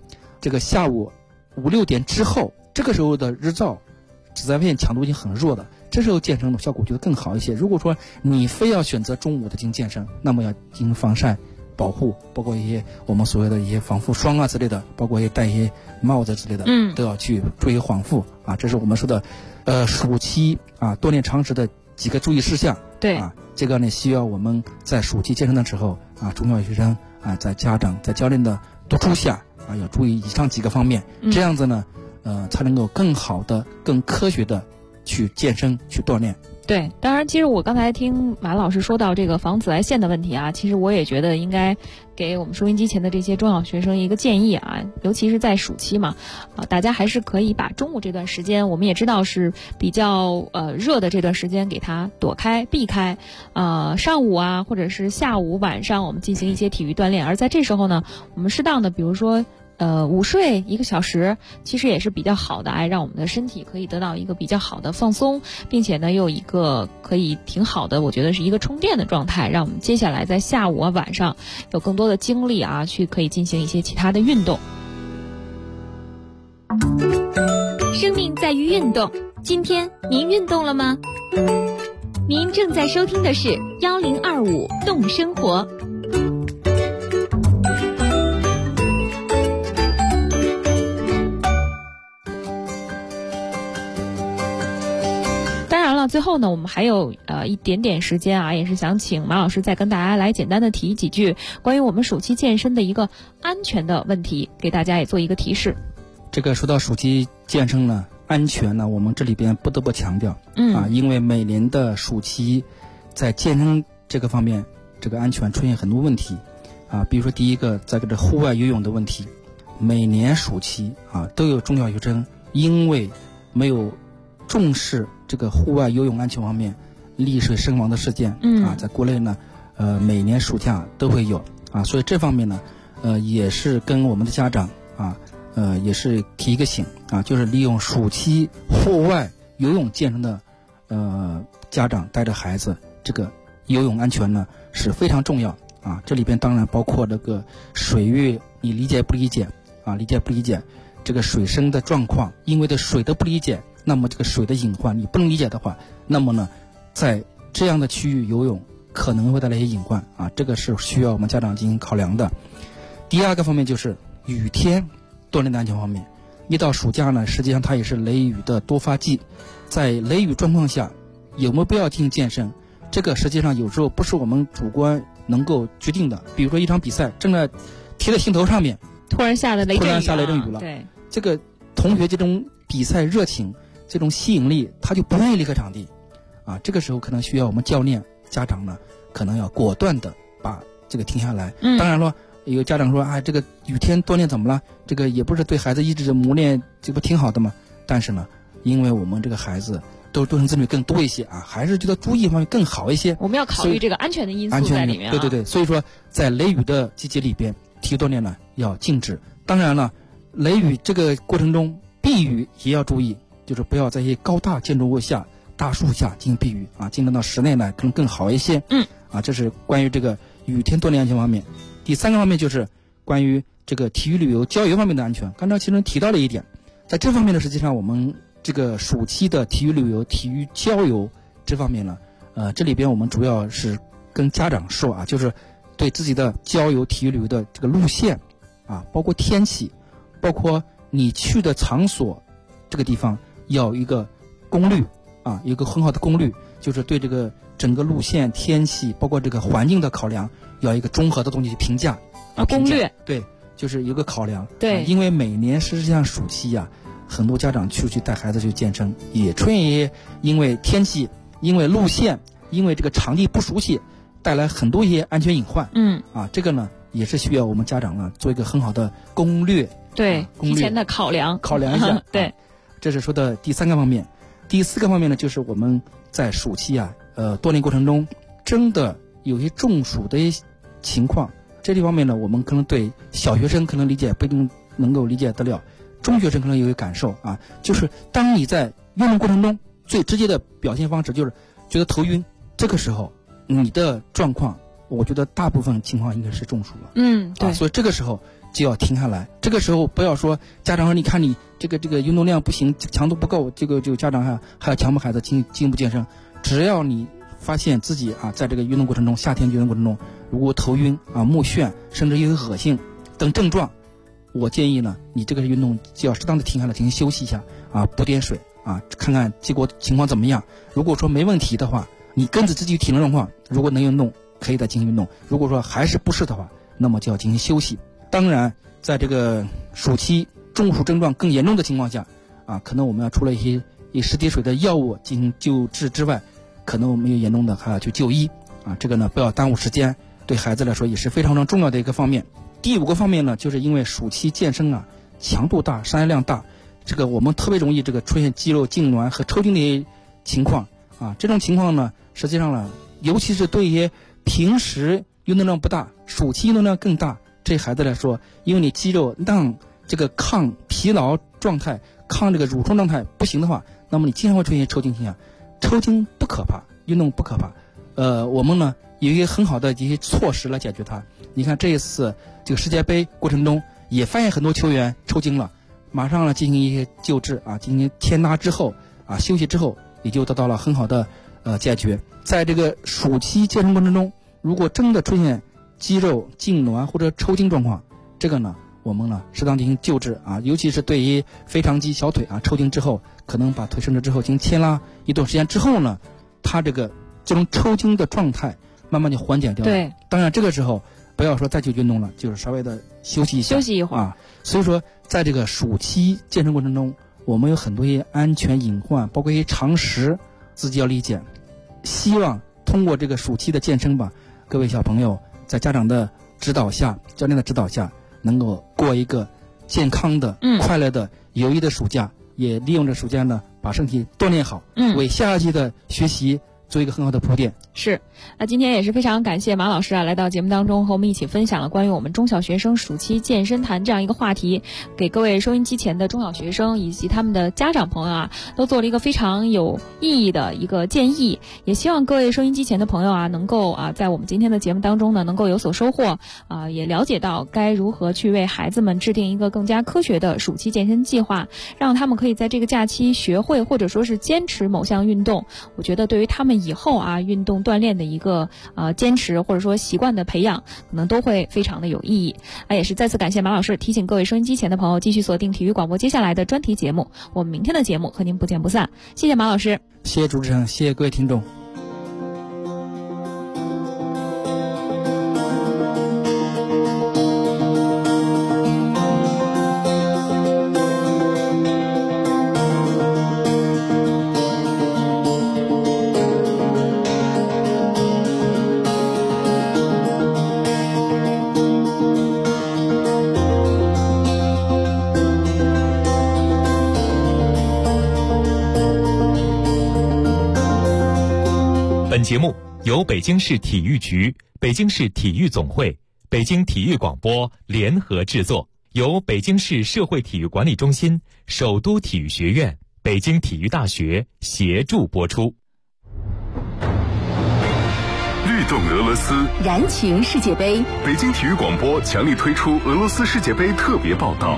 这个下午5、6点之后，这个时候的日照紫外线强度已经很弱的，这时候健身的效果就会更好一些。如果说你非要选择中午的进行健身，那么要进行防晒保护，包括一些我们所谓的一些防护霜啊之类的，包括一些戴一些帽子之类的，都要去注意防护啊。这是我们说的暑期啊锻炼常识的几个注意事项。 对啊，这个呢需要我们在暑期健身的时候啊，中小学生啊，在家长在教练的督促下啊，要注意以上几个方面，这样子呢才能够更好的更科学的去健身去锻炼。 对，当然其实我刚才听马老师说到这个防紫外线的问题啊，其实我也觉得应该给我们收音机前的这些中小学生一个建议啊，尤其是在暑期嘛，大家还是可以把中午这段时间，我们也知道是比较热的这段时间给它躲开避开，上午啊或者是下午晚上我们进行一些体育锻炼，而在这时候呢，我们适当的比如说午睡1个小时，其实也是比较好的，让我们的身体可以得到一个比较好的放松，并且呢，又有一个可以挺好的，我觉得是一个充电的状态，让我们接下来在下午啊、晚上有更多的精力啊，去可以进行一些其他的运动。 生命在于运动，今天您运动了吗？您正在收听的是1025动生活。 最后呢，我们还有一点点时间啊，也是想请马老师再跟大家来简单的提几句关于我们暑期健身的一个安全的问题，给大家也做一个提示。 这个说到暑期健身呢，安全呢，我们这里边不得不强调，因为每年的暑期在健身这个方面，这个安全出现很多问题啊，比如说第一个，在这个户外游泳的问题，每年暑期啊都有中小学生因为没有重视这个户外游泳安全方面溺水身亡的事件，在国内呢，每年暑假都会有啊，所以这方面呢，也是跟我们的家长啊，也是提一个醒啊，就是利用暑期户外游泳健身的，家长带着孩子，这个游泳安全呢是非常重要啊。这里边当然包括这个水域，你理解不理解啊？理解不理解这个水深的状况？因为对水的不理解，那么这个水的隐患你不能理解的话，那么呢，在这样的区域游泳可能会带来一些隐患啊，这个是需要我们家长进行考量的。第二个方面就是雨天锻炼的安全方面，一到暑假呢，实际上它也是雷雨的多发季，在雷雨状况下有没有必要进行健身，这个实际上有时候不是我们主观能够决定的。比如说一场比赛正在贴在心头上面， 突然下雷阵雨了， 对，这个同学这种比赛热情，这种吸引力，他就不愿意离开场地啊。这个时候可能需要我们教练家长呢，可能要果断的把这个停下来。当然了，有家长说啊，这个雨天锻炼怎么了？这个也不是对孩子意志的磨练，这不挺好的吗？但是呢，因为我们这个孩子都多生子女更多一些啊，还是觉得注意方面更好一些。 我们要考虑这个安全的因素在里面啊。 对，所以说在雷雨的季节里边，体育锻炼呢要禁止。当然了，雷雨这个过程中避雨也要注意，就是不要在一些高大建筑物下、大树下进行避雨啊，进入到室内呢可能更好一些。这是关于这个雨天锻炼安全方面。第三个方面就是关于这个体育旅游、郊游方面的安全。刚才其实提到了一点，在这方面呢，实际上我们这个暑期的体育旅游、体育郊游这方面呢，这里边我们主要是跟家长说啊，就是对自己的郊游、体育旅游的这个路线啊，包括天气，包括你去的场所，这个地方要有一个攻略啊，有一个很好的攻略，就是对这个整个路线、天气，包括这个环境的考量，要一个综合的东西去评价攻略， 对，就是有个考量。 对， 因为每年实际上暑期呀，很多家长出去带孩子去健身，也出现一些因为天气、因为路线、因为这个场地不熟悉，带来很多一些安全隐患。这个呢也是需要我们家长呢做一个很好的攻略。 对，提前的考量一下。 对， 这是说的第三个方面。第四个方面呢，就是我们在暑期锻炼过程中，真的有些中暑的一些情况。这方面呢，我们可能对小学生可能理解不一定能够理解得了，中学生可能有感受啊，就是当你在运动过程中，最直接的表现方式就是觉得头晕，这个时候你的状况，我觉得大部分情况应该是中暑了。 对， 所以这个时候就要停下来。这个时候不要说家长说你看你这个运动量不行，强度不够，这个就家长还要强迫孩子进一步健身。只要你发现自己在这个运动过程中，夏天运动过程中，如果头晕目眩，甚至有恶心等症状，我建议呢，你这个运动就要适当的停下来进行休息一下补点水看看结果情况怎么样。如果说没问题的话，你根据自己体能状况，如果能运动可以再进行运动，如果说还是不适的话，那么就要进行休息。当然在这个暑期中暑症状更严重的情况下可能我们要除了一些以食滴水的药物进行救治之外，可能我们有严重的还要去就医这个呢不要耽误时间，对孩子来说也是非常非常重要的一个方面。第5个方面呢，就是因为暑期健身强度大，伤害量大，这个我们特别容易这个出现肌肉痉挛和抽筋的一些情况这种情况呢，实际上呢，尤其是对一些平时运动量不大，暑期运动量更大这孩子来说，因为你肌肉让这个抗疲劳状态、抗这个乳酸状态不行的话，那么你经常会出现抽筋现象。抽筋不可怕，运动不可怕，我们呢有一个很好的一些措施来解决它。你看这一次这个世界杯过程中，也发现很多球员抽筋了，马上呢进行一些救治进行添拉之后休息之后，也就得到了很好的解决。在这个暑期健身过程中，如果真的出现肌肉痉挛或者抽筋状况，这个呢我们呢适当进行救治尤其是对于腓肠肌小腿抽筋之后，可能把腿伸直之后进行牵拉一段时间之后呢，它这种抽筋的状态慢慢就缓解掉了。 对， 当然这个时候不要说再去运动了，就是稍微的休息一会儿所以说在这个暑期健身过程中，我们有很多一些安全隐患，包括一些常识自己要理解。希望通过这个暑期的健身吧，各位小朋友在家长的指导下、教练的指导下，能够过一个健康的、快乐的、有益的暑假，也利用这暑假呢，把身体锻炼好，为下期的学习做一个很好的铺垫。 是，那今天也是非常感谢马老师来到节目当中，和我们一起分享了关于我们中小学生暑期健身谈这样一个话题，给各位收音机前的中小学生以及他们的家长朋友都做了一个非常有意义的一个建议。也希望各位收音机前的朋友能够在我们今天的节目当中呢，能够有所收获也了解到该如何去为孩子们制定一个更加科学的暑期健身计划，让他们可以在这个假期学会或者说是坚持某项运动。我觉得对于他们以后运动锻炼的一个坚持或者说习惯的培养，可能都会非常的有意义。也是再次感谢马老师，提醒各位收音机前的朋友继续锁定体育广播接下来的专题节目，我们明天的节目和您不见不散。谢谢马老师， 谢谢主持人，谢谢各位听众。 本节目由北京市体育局、北京市体育总会、北京体育广播联合制作，由北京市社会体育管理中心、首都体育学院、北京体育大学协助播出。 律动俄罗斯， 燃情世界杯。 北京体育广播强力推出俄罗斯世界杯特别报道。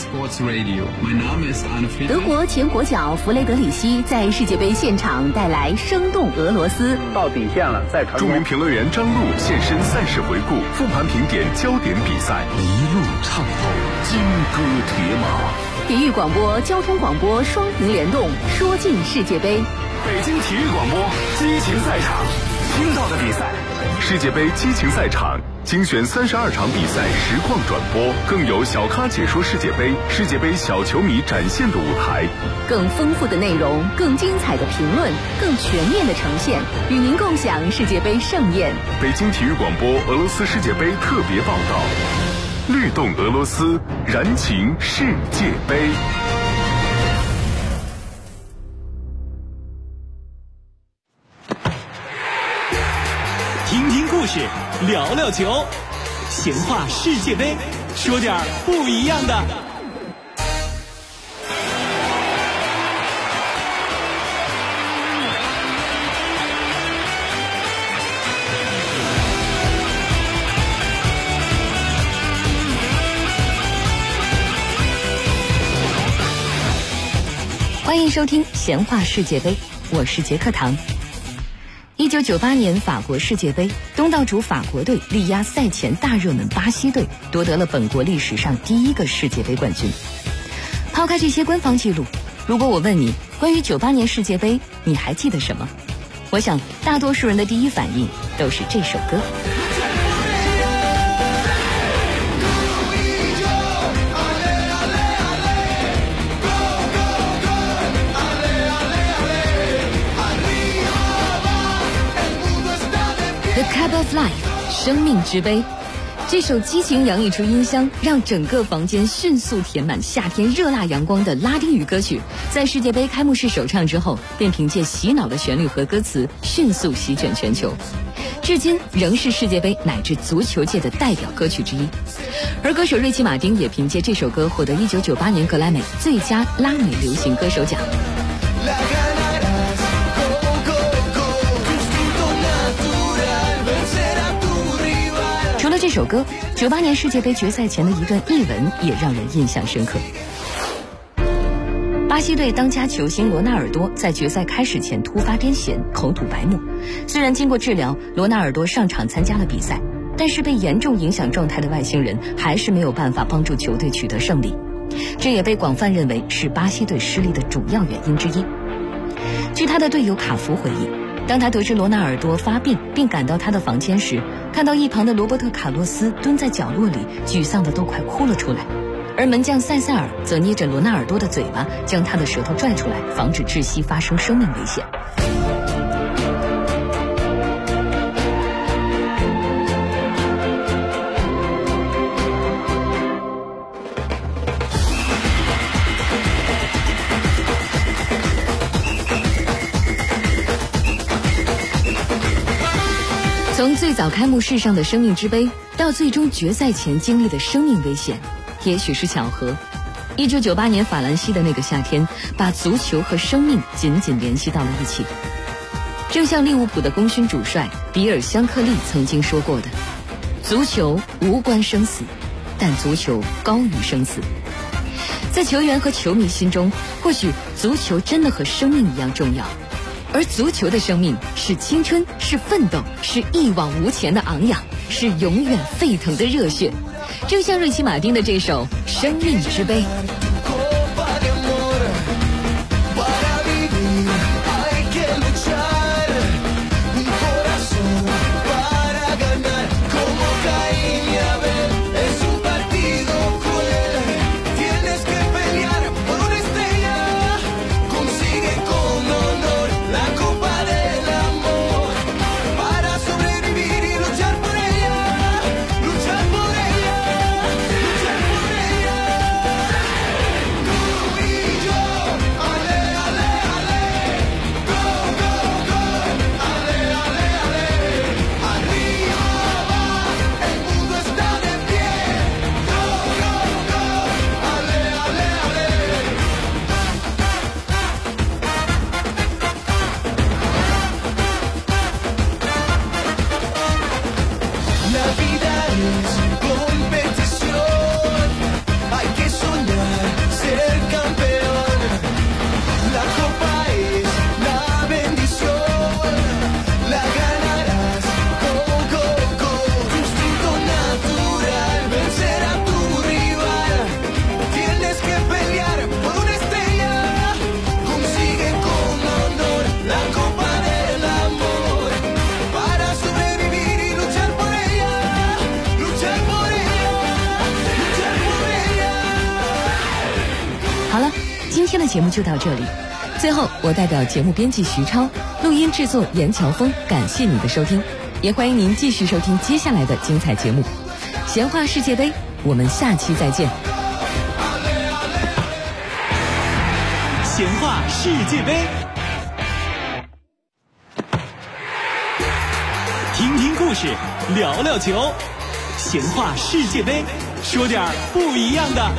德国前国脚弗雷德里希在世界杯现场带来生动俄罗斯。 到底线了，再传。 著名评论员张璐现身赛事回顾，复盘评点焦点比赛，一路畅走，金戈铁马。 体育广播、交通广播双屏联动，说尽世界杯。 北京体育广播激情赛场。听到的比赛，世界杯激情赛场精选32场比赛实况转播，更有小咖解说世界杯，世界杯小球迷展现的舞台， 更丰富的内容，更精彩的评论，更全面的呈现，与您共享世界杯盛宴。 北京体育广播俄罗斯世界杯特别报道，律动俄罗斯，燃情世界杯。 听听故事，聊聊球，闲话世界杯，说点不一样的。 欢迎收听闲话世界杯，我是杰克唐。1998年法国世界杯，东道主法国队力压赛前大热门巴西队，夺得了本国历史上第一个世界杯冠军。抛开这些官方记录，如果我问你关于98年世界杯你还记得什么，我想大多数人的第一反应都是这首歌。The Cup of Life， 生命之杯。这首激情洋溢出音箱，让整个房间迅速填满夏天热辣阳光的拉丁语歌曲，在世界杯开幕式首唱之后，便凭借洗脑的旋律和歌词迅速席卷全球，至今仍是世界杯乃至足球界的代表歌曲之一。而歌手瑞奇·马丁也凭借这首歌获得1998年格莱美最佳拉美流行歌手奖。除了这首歌，98年世界杯决赛前的一段译文也让人印象深刻。巴西队当家球星罗纳尔多在决赛开始前突发癫痫，口吐白沫。虽然经过治疗，罗纳尔多上场参加了比赛，但是被严重影响状态的外星人还是没有办法帮助球队取得胜利，这也被广泛认为是巴西队失利的主要原因之一。据他的队友卡福回忆，当他得知罗纳尔多发病并赶到他的房间时，看到一旁的罗伯特·卡洛斯蹲在角落里，沮丧的都快哭了出来，而门将塞塞尔则捏着罗纳尔多的嘴巴，将他的舌头拽出来，防止窒息发生生命危险。从最早开幕式上的生命之杯，到最终决赛前经历的生命危险，也许是巧合。1998年法兰西的那个夏天，把足球和生命紧紧联系到了一起。正像利物浦的功勋主帅比尔·香克利曾经说过的，足球无关生死，但足球高于生死。在球员和球迷心中，或许足球真的和生命一样重要，而足球的生命是青春，是奋斗，是一往无前的昂扬，是永远沸腾的热血。正像瑞奇·马丁的这首《生命之杯》。今天的节目就到这里。最后，我代表节目编辑徐超，录音制作严乔峰，感谢你的收听，也欢迎您继续收听接下来的精彩节目。闲话世界杯，我们下期再见。 闲话世界杯，听听故事，聊聊球。闲话世界杯，说点不一样的。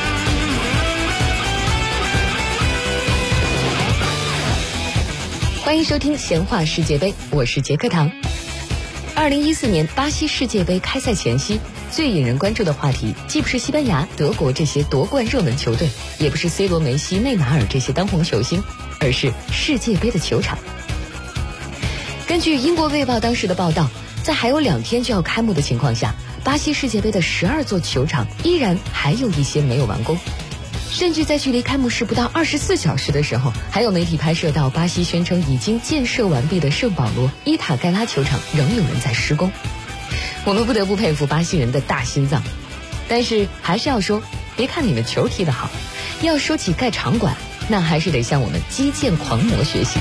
欢欢迎收听闲话世界杯，我是杰克唐。2014年巴西世界杯开赛前夕，最引人关注的话题既不是西班牙、德国这些夺冠热门球队，也不是 C 罗、梅西、内马尔这些当红球星，而是世界杯的球场。根据英国卫报当时的报道，在还有2天就要开幕的情况下，巴西世界杯的12座球场依然还有一些没有完工。甚至在距离开幕式不到24小时的时候，还有媒体拍摄到巴西宣称已经建设完毕的圣保罗伊塔盖拉球场仍有人在施工。我们不得不佩服巴西人的大心脏，但是还是要说，别看你们球踢得好，要说起盖场馆，那还是得向我们基建狂魔学习。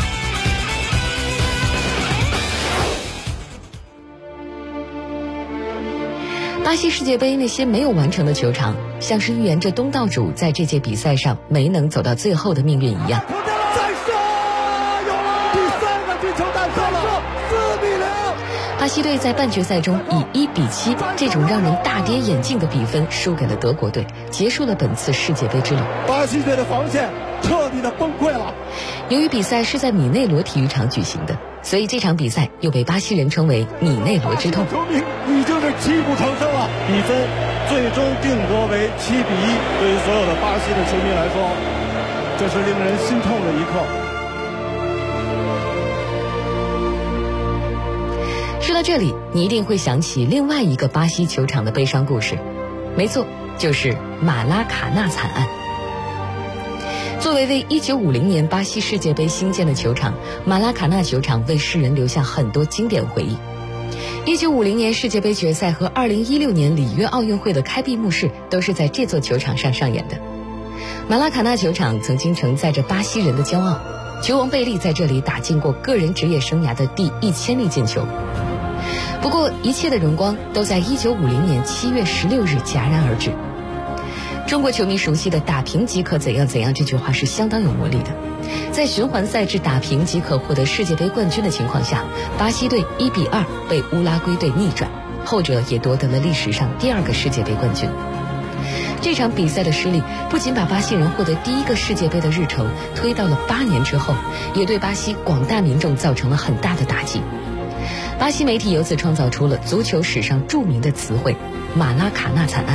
巴西世界杯那些没有完成的球场，像是预言着东道主在这届比赛上没能走到最后的命运一样。巴西队在半决赛中以1-7这种让人大跌眼镜的比分输给了德国队，结束了本次世界杯之旅。 巴西队的防线彻底的崩溃了。 由于比赛是在米内罗体育场举行的，所以这场比赛又被巴西人称为米内罗之痛。 球迷已经是泣不成声了，比分最终定格为7-1。对于所有的巴西的球迷来说，这是令人心痛的一刻。 说到这里，你一定会想起另外一个巴西球场的悲伤故事，没错，就是马拉卡纳惨案。作为1950年巴西世界杯兴建的球场，马拉卡纳球场为世人留下很多经典回忆。1950年世界杯决赛和2016年里约奥运会的开闭幕式都是在这座球场上上演的。马拉卡纳球场曾经承载着巴西人的骄傲，球王贝利在这里打进过个人职业生涯的第1000粒进球。不过一切的荣光都在1950年7月16日戛然而止。中国球迷熟悉的打平即可怎样怎样这句话是相当有魔力的。在循环赛制打平即可获得世界杯冠军的情况下，巴西队1-2被乌拉圭队逆转，后者也夺得了历史上第2个世界杯冠军。这场比赛的失利不仅把巴西人获得第1个世界杯的日程推到了8年之后，也对巴西广大民众造成了很大的打击。巴西媒体由此创造出了足球史上著名的词汇——马拉卡纳惨案。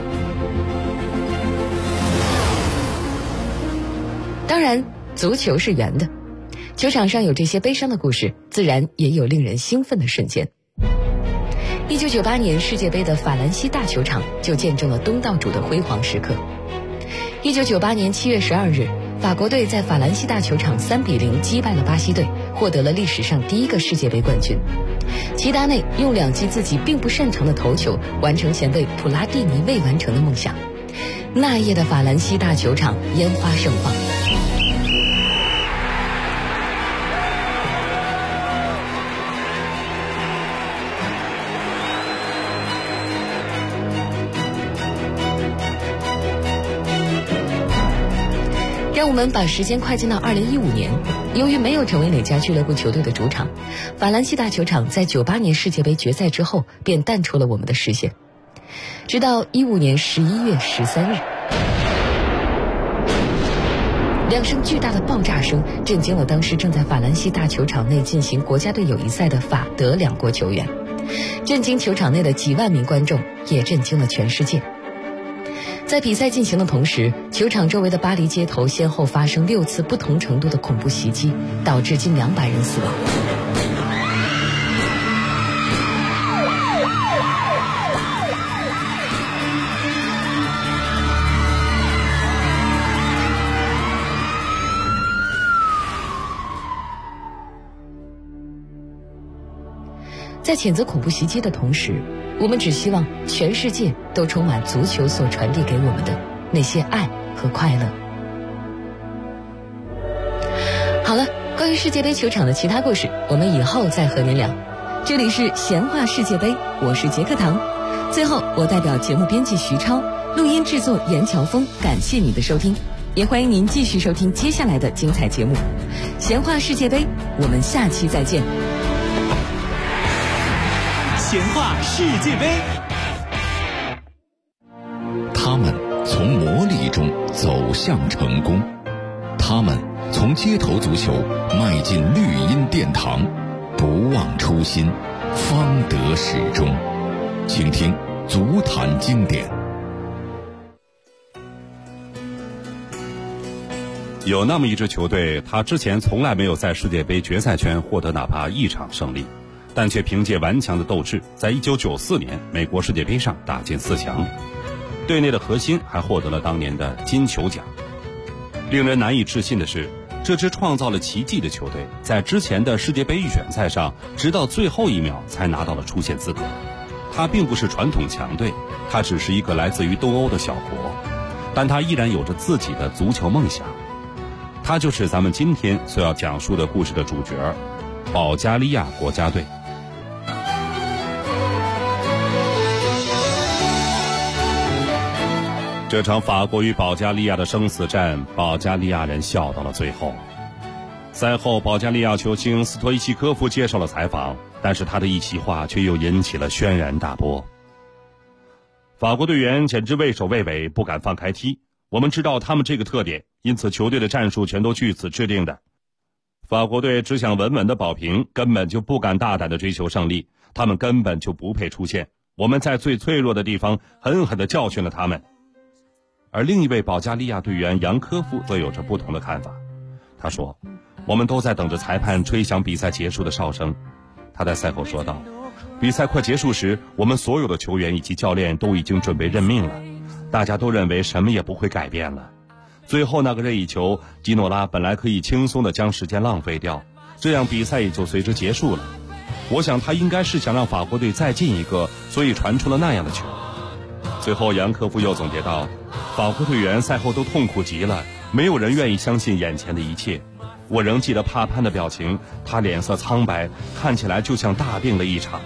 当然，足球是圆的，球场上有这些悲伤的故事，自然也有令人兴奋的瞬间。1998年世界杯的法兰西大球场就见证了东道主的辉煌时刻。1998年7月12日，法国队在法兰西大球场3-0击败了巴西队，获得了历史上第1个世界杯冠军。齐达内用2记自己并不擅长的头球，完成前辈普拉蒂尼未完成的梦想。那夜的法兰西大球场烟花盛放。让我们把时间快进到2015年，由于没有成为哪家俱乐部球队的主场，法兰西大球场在98年世界杯决赛之后便淡出了我们的视线。直到15年11月13日，2声巨大的爆炸声震惊了当时正在法兰西大球场内进行国家队友谊赛的法德2国球员，震惊球场内的几万名观众，也震惊了全世界。在比赛进行的同时，球场周围的巴黎街头先后发生6次不同程度的恐怖袭击，导致近200人死亡。在谴责恐怖袭击的同时，我们只希望全世界都充满足球所传递给我们的那些爱和快乐。好了，关于世界杯球场的其他故事，我们以后再和您聊。这里是闲话世界杯，我是杰克唐。最后，我代表节目编辑徐超，录音制作严乔峰，感谢你的收听，也欢迎您继续收听接下来的精彩节目。闲话世界杯，我们下期再见。 闲话世界杯， 他们从磨砺中走向成功， 他们从街头足球迈进绿荫殿堂，不忘初心，方得始终。请听足坛经典。 有那么一支球队，他之前从来没有在世界杯决赛圈获得哪怕一场胜利，但却凭借顽强的斗志，在1994年美国世界杯上打进4强。队内的核心还获得了当年的金球奖。令人难以置信的是，这支创造了奇迹的球队，在之前的世界杯预选赛上，直到最后一秒才拿到了出线资格。它并不是传统强队，它只是一个来自于东欧的小国，但它依然有着自己的足球梦想。它就是咱们今天所要讲述的故事的主角——保加利亚国家队。这场法国与保加利亚的生死战，保加利亚人笑到了最后。赛后，保加利亚球星斯托伊奇科夫接受了采访，但是他的一席话却又引起了轩然大波。法国队员简直畏首畏尾，不敢放开踢。我们知道他们这个特点，因此球队的战术全都据此制定的。法国队只想稳稳的保平，根本就不敢大胆的追求胜利，他们根本就不配出现。我们在最脆弱的地方狠狠地教训了他们。而另一位保加利亚队员杨科夫则有着不同的看法。他说，我们都在等着裁判吹响比赛结束的哨声。他在赛后说道，比赛快结束时，我们所有的球员以及教练都已经准备认命了，大家都认为什么也不会改变了。最后那个任意球，基诺拉本来可以轻松地将时间浪费掉，这样比赛也就随之结束了。我想他应该是想让法国队再进一个，所以传出了那样的球。最后杨科夫又总结道，法国队员赛后都痛苦极了，没有人愿意相信眼前的一切。我仍记得帕潘的表情，他脸色苍白，看起来就像大病了一场。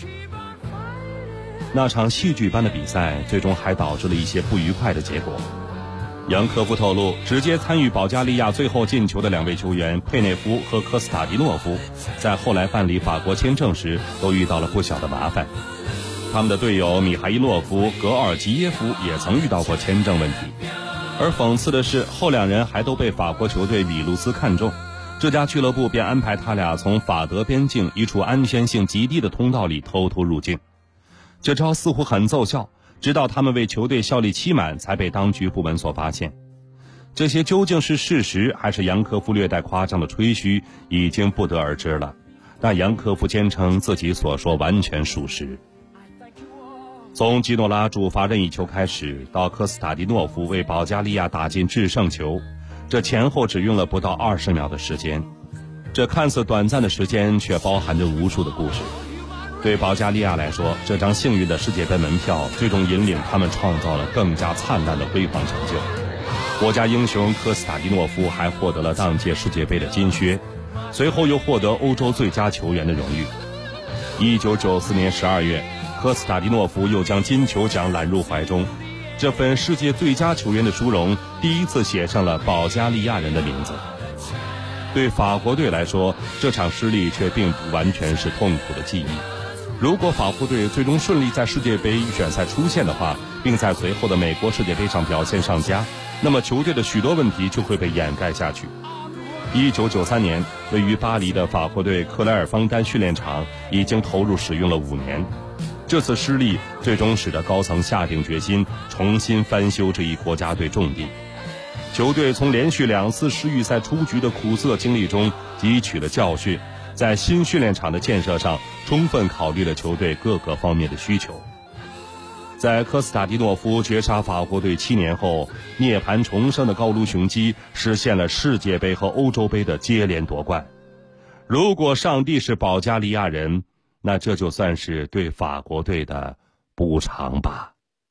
那场戏剧般的比赛最终还导致了一些不愉快的结果。杨科夫透露，直接参与保加利亚最后进球的2位球员佩内夫和科斯塔迪诺夫，在后来办理法国签证时都遇到了不小的麻烦。他们的队友米哈伊洛夫、格尔吉耶夫也曾遇到过签证问题，而讽刺的是，后2人还都被法国球队米卢斯看中，这家俱乐部便安排他俩从法德边境一处安全性极低的通道里偷偷入境。这招似乎很奏效，直到他们为球队效力期满才被当局部门所发现。这些究竟是事实还是杨科夫略带夸张的吹嘘，已经不得而知了，但杨科夫坚称自己所说完全属实。从基诺拉主罚任意球开始，到科斯塔迪诺夫为保加利亚打进制胜球，这前后只用了不到20秒的时间。这看似短暂的时间，却包含着无数的故事。对保加利亚来说，这张幸运的世界杯门票最终引领他们创造了更加灿烂的辉煌成就。国家英雄科斯塔迪诺夫还获得了当届世界杯的金靴，随后又获得欧洲最佳球员的荣誉。1994年12月，科斯塔迪诺夫又将金球奖揽入怀中，这份世界最佳球员的殊荣第一次写上了保加利亚人的名字。对法国队来说，这场失利却并不完全是痛苦的记忆。如果法国队最终顺利在世界杯预选赛出现的话，并在随后的美国世界杯上表现上佳，那么球队的许多问题就会被掩盖下去。1993年，位于巴黎的法国队克莱尔方丹训练场已经投入使用了5年。这次失利最终使得高层下定决心重新翻修这一国家队重地。球队从连续2次世预赛出局的苦涩经历中汲取了教训，在新训练场的建设上充分考虑了球队各个方面的需求。在科斯塔迪诺夫绝杀法国队7年后，涅槃重生的高卢雄鸡实现了世界杯和欧洲杯的接连夺冠。如果上帝是保加利亚人，那这就算是对法国队的补偿吧。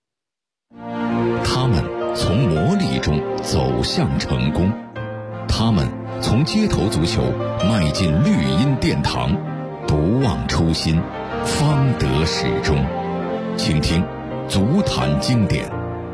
他们从磨砺中走向成功，他们从街头足球迈进绿荫殿堂，不忘初心，方得始终。请听足坛经典。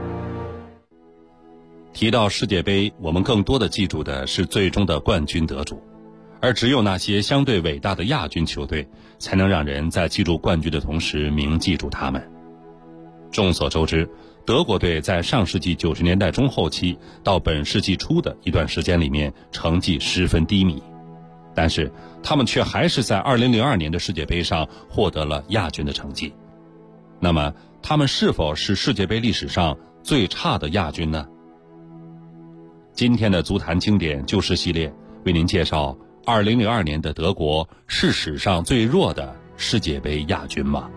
提到世界杯，我们更多的记住的是最终的冠军得主，而只有那些相对伟大的亚军球队，才能让人在记住冠军的同时铭记住他们。众所周知， 德国队在上世纪90年代中后期到本世纪初的一段时间里面成绩十分低迷，但是他们却还是在2002年的世界杯上获得了亚军的成绩。那么他们是否是世界杯历史上最差的亚军呢？今天的足坛经典旧事系列为您介绍2002年的德国是史上最弱的世界杯亚军吗？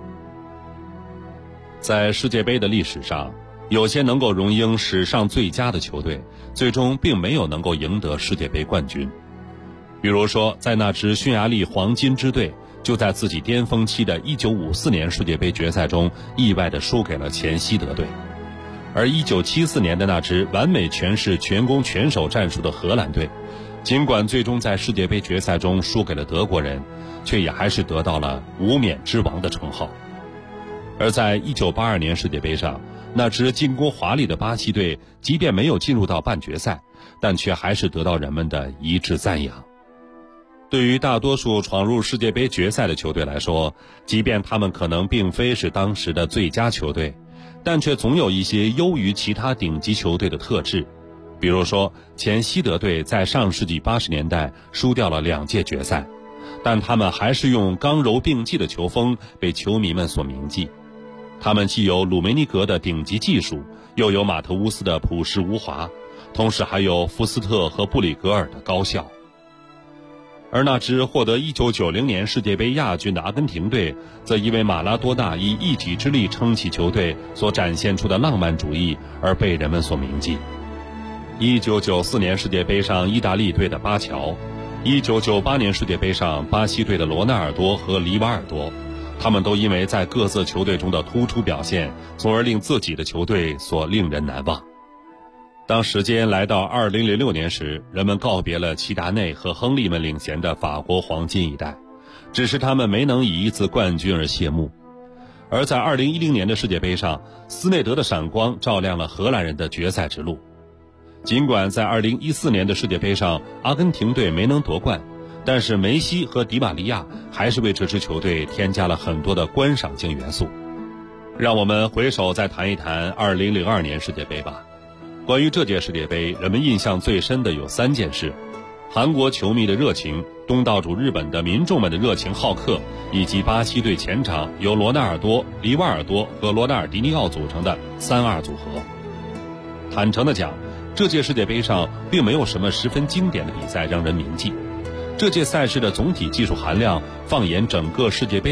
在世界杯的历史上，有些能够荣膺史上最佳的球队最终并没有能够赢得世界杯冠军。比如说，在那支匈牙利黄金之队就在自己巅峰期的1954年世界杯决赛中意外地输给了前西德队，而1974年的那支完美诠释全攻全守战术的荷兰队，尽管最终在世界杯决赛中输给了德国人，却也还是得到了无冕之王的称号。而在1982年世界杯上，那支进攻华丽的巴西队即便没有进入到半决赛，但却还是得到人们的一致赞扬。对于大多数闯入世界杯决赛的球队来说，即便他们可能并非是当时的最佳球队，但却总有一些优于其他顶级球队的特质。比如说，前西德队在上世纪80年代输掉了2届决赛，但他们还是用刚柔并济的球风被球迷们所铭记。他们既有鲁梅尼格的顶级技术，又有马特乌斯的朴实无华，同时还有福斯特和布里格尔的高效。而那支获得1990年世界杯亚军的阿根廷队，则因为马拉多纳以一己之力撑起球队所展现出的浪漫主义而被人们所铭记。1994年世界杯上意大利队的巴乔，1998年世界杯上巴西队的罗纳尔多和里瓦尔多，他们都因为在各自球队中的突出表现，从而令自己的球队所令人难忘。当时间来到2006年时，人们告别了齐达内和亨利们领衔的法国黄金一代，只是他们没能以一次冠军而谢幕。而在2010年的世界杯上，斯内德的闪光照亮了荷兰人的决赛之路。尽管在2014年的世界杯上阿根廷队没能夺冠，但是梅西和迪玛利亚还是为这支球队添加了很多的观赏性元素。让我们回首再谈一谈2002年世界杯吧。关于这届世界杯，人们印象最深的有3件事：韩国球迷的热情、东道主日本的民众们的热情好客，以及巴西队前场由罗纳尔多、里瓦尔多和罗纳尔迪尼奥组成的3-2组合。坦诚地讲，这届世界杯上并没有什么十分经典的比赛让人铭记。这届赛事的总体技术含量，放眼整个世界杯